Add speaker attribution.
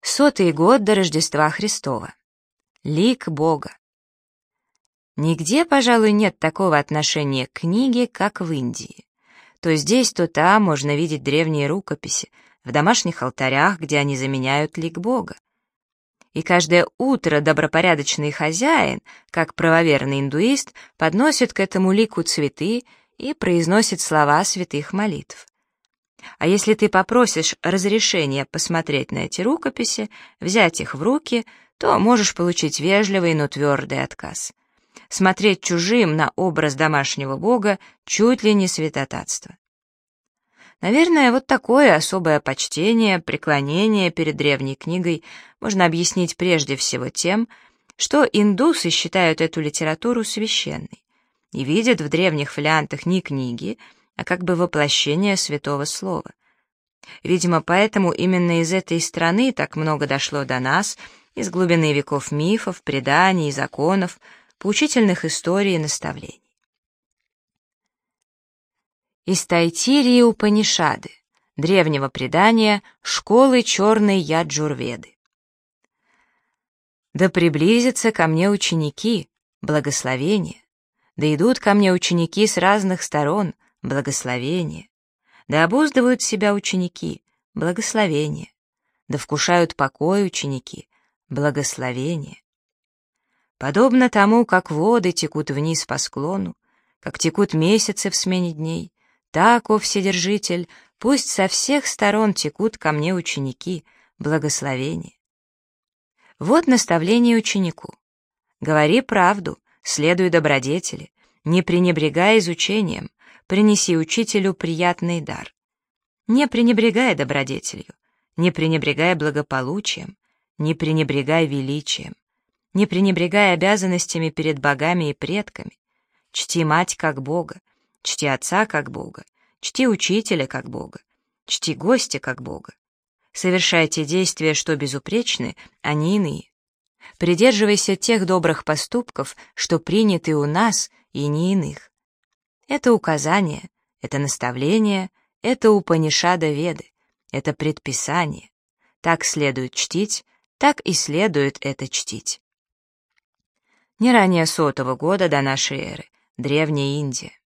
Speaker 1: 100-й год до Рождества Христова. Лик Бога. Нигде, пожалуй, нет такого отношения к книге, как в Индии. То здесь, то там можно видеть древние рукописи, в домашних алтарях, где они заменяют лик Бога. И каждое утро добропорядочный хозяин, как правоверный индуист, подносит к этому лику цветы и произносит слова святых молитв. А если ты попросишь разрешения посмотреть на эти рукописи, взять их в руки, то можешь получить вежливый, но твердый отказ. Смотреть чужим на образ домашнего бога чуть ли не святотатство. Наверное, вот такое особое почтение, преклонение перед древней книгой можно объяснить прежде всего тем, что индусы считают эту литературу священной и видят в древних фолиантах не книги, а как бы воплощение святого слова. Видимо, поэтому именно из этой страны так много дошло до нас, из глубины веков мифов, преданий, законов, поучительных историй и наставлений. Из Тайтирии Упанишады, древнего предания школы черной Яджурведы. Да приблизятся ко мне ученики, благословение, да идут ко мне ученики с разных сторон, благословение, да обуздывают себя ученики, благословение, да вкушают покой ученики, благословение. Подобно тому, как воды текут вниз по склону, как текут месяцы в смене дней, так, о Вседержитель, пусть со всех сторон текут ко мне ученики, благословение. Вот наставление ученику. Говори правду, следуй добродетели, не пренебрегай изучением, принеси учителю приятный дар. Не пренебрегай добродетелью, не пренебрегай благополучием, не пренебрегай величием, не пренебрегай обязанностями перед богами и предками. Чти мать как Бога, чти отца как Бога, чти учителя как Бога, чти гостя как Бога. Совершай те действия, что безупречны, а не иные. Придерживайся тех добрых поступков, что приняты у нас и не иных. Это указание, это наставление, это Упанишада Веды, это предписание. Так следует чтить, так и следует это чтить. Не ранее 100-го года до нашей эры, Древняя Индия.